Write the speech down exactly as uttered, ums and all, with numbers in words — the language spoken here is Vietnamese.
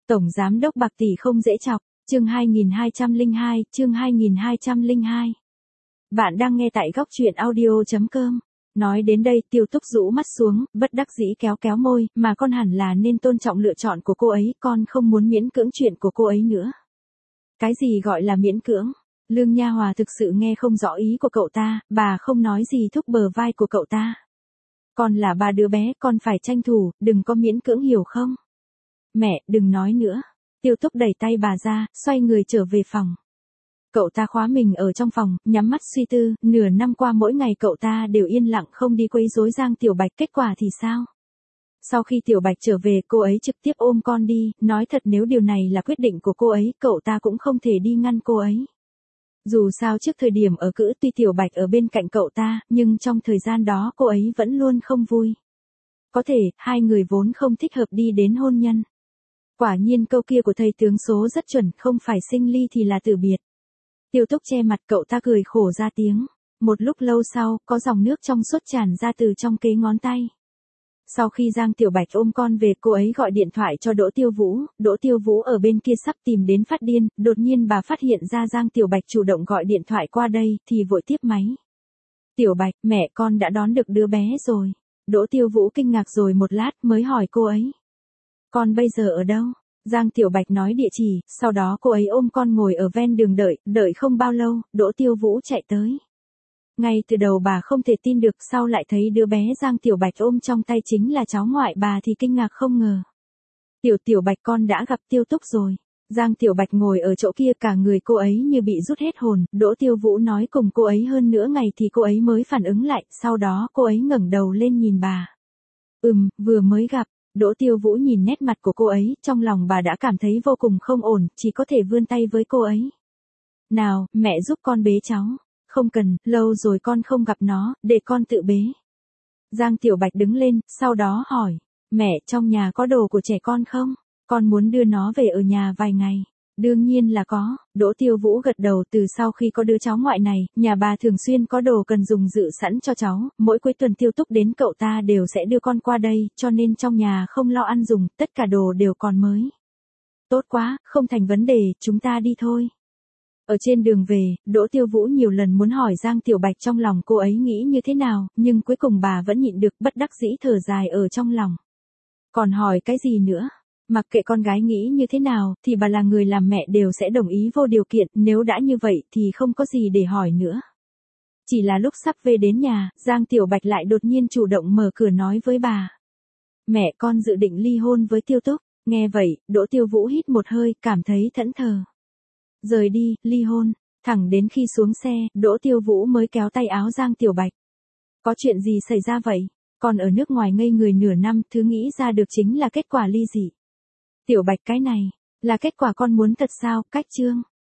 Tổng giám đốc bạc tỷ không dễ chọc, chương hai nghìn hai trăm lẻ hai, chương hai nghìn hai trăm lẻ hai. Bạn đang nghe tại góc truyện audio chấm com. Nói đến đây Tiêu Túc rũ mắt xuống, bất đắc dĩ kéo kéo môi, mà con hẳn là nên tôn trọng lựa chọn của cô ấy, con không muốn miễn cưỡng chuyện của cô ấy nữa. Cái gì gọi là miễn cưỡng? Lương Nha Hòa thực sự nghe không rõ ý của cậu ta, bà không nói gì thúc bờ vai của cậu ta. Con là ba đứa bé, con phải tranh thủ, đừng có miễn cưỡng hiểu không? Mẹ, đừng nói nữa. Tiêu Túc đẩy tay bà ra, xoay người trở về phòng. Cậu ta khóa mình ở trong phòng, nhắm mắt suy tư, nửa năm qua mỗi ngày cậu ta đều yên lặng không đi quấy rối Giang Tiểu Bạch, kết quả thì sao? Sau khi Tiểu Bạch trở về, cô ấy trực tiếp ôm con đi, nói thật nếu điều này là quyết định của cô ấy, cậu ta cũng không thể đi ngăn cô ấy. Dù sao trước thời điểm ở cữ tuy Tiểu Bạch ở bên cạnh cậu ta, nhưng trong thời gian đó cô ấy vẫn luôn không vui. Có thể, hai người vốn không thích hợp đi đến hôn nhân. Quả nhiên câu kia của thầy tướng số rất chuẩn, không phải sinh ly thì là tử biệt. Tiêu Túc che mặt, cậu ta cười khổ ra tiếng. Một lúc lâu sau, có dòng nước trong suốt tràn ra từ trong kế ngón tay. Sau khi Giang Tiểu Bạch ôm con về, cô ấy gọi điện thoại cho Đỗ Tiêu Vũ, Đỗ Tiêu Vũ ở bên kia sắp tìm đến phát điên, đột nhiên bà phát hiện ra Giang Tiểu Bạch chủ động gọi điện thoại qua đây, thì vội tiếp máy. Tiểu Bạch, mẹ con đã đón được đứa bé rồi. Đỗ Tiêu Vũ kinh ngạc rồi một lát mới hỏi cô ấy. Con bây giờ ở đâu? Giang Tiểu Bạch nói địa chỉ, sau đó cô ấy ôm con ngồi ở ven đường đợi, đợi không bao lâu, Đỗ Tiêu Vũ chạy tới. Ngay từ đầu bà không thể tin được, sau lại thấy đứa bé Giang Tiểu Bạch ôm trong tay chính là cháu ngoại bà thì kinh ngạc không ngờ. Tiểu Tiểu Bạch, con đã gặp Tiêu Túc rồi. Giang Tiểu Bạch ngồi ở chỗ kia, cả người cô ấy như bị rút hết hồn, Đỗ Tiêu Vũ nói cùng cô ấy hơn nửa ngày thì cô ấy mới phản ứng lại, sau đó cô ấy ngẩng đầu lên nhìn bà. Ừm, vừa mới gặp. Đỗ Tiêu Vũ nhìn nét mặt của cô ấy, trong lòng bà đã cảm thấy vô cùng không ổn, chỉ có thể vươn tay với cô ấy. Nào, mẹ giúp con bế cháu. Không cần, lâu rồi con không gặp nó, để con tự bế. Giang Tiểu Bạch đứng lên, sau đó hỏi. Mẹ, trong nhà có đồ của trẻ con không? Con muốn đưa nó về ở nhà vài ngày. Đương nhiên là có. Đỗ Tiêu Vũ gật đầu. Từ sau khi có đứa cháu ngoại này, nhà bà thường xuyên có đồ cần dùng dự sẵn cho cháu, mỗi cuối tuần Tiêu Túc đến cậu ta đều sẽ đưa con qua đây, cho nên trong nhà không lo ăn dùng, tất cả đồ đều còn mới. Tốt quá, không thành vấn đề, chúng ta đi thôi. Ở trên đường về, Đỗ Tiêu Vũ nhiều lần muốn hỏi Giang Tiểu Bạch trong lòng cô ấy nghĩ như thế nào, nhưng cuối cùng bà vẫn nhịn được, bất đắc dĩ thở dài ở trong lòng. Còn hỏi cái gì nữa? Mặc kệ con gái nghĩ như thế nào, thì bà là người làm mẹ đều sẽ đồng ý vô điều kiện, nếu đã như vậy thì không có gì để hỏi nữa. Chỉ là lúc sắp về đến nhà, Giang Tiểu Bạch lại đột nhiên chủ động mở cửa nói với bà. Mẹ con dự định ly hôn với Tiêu Túc. Nghe vậy, Đỗ Tiêu Vũ hít một hơi, cảm thấy thẫn thờ. Rời đi, ly hôn. Thẳng đến khi xuống xe, Đỗ Tiêu Vũ mới kéo tay áo Giang Tiểu Bạch. Có chuyện gì xảy ra vậy? Con ở nước ngoài ngây người nửa năm, thứ nghĩ ra được chính là kết quả ly dị. Tiểu Bạch, cái này là kết quả con muốn thật sao? Cách chương.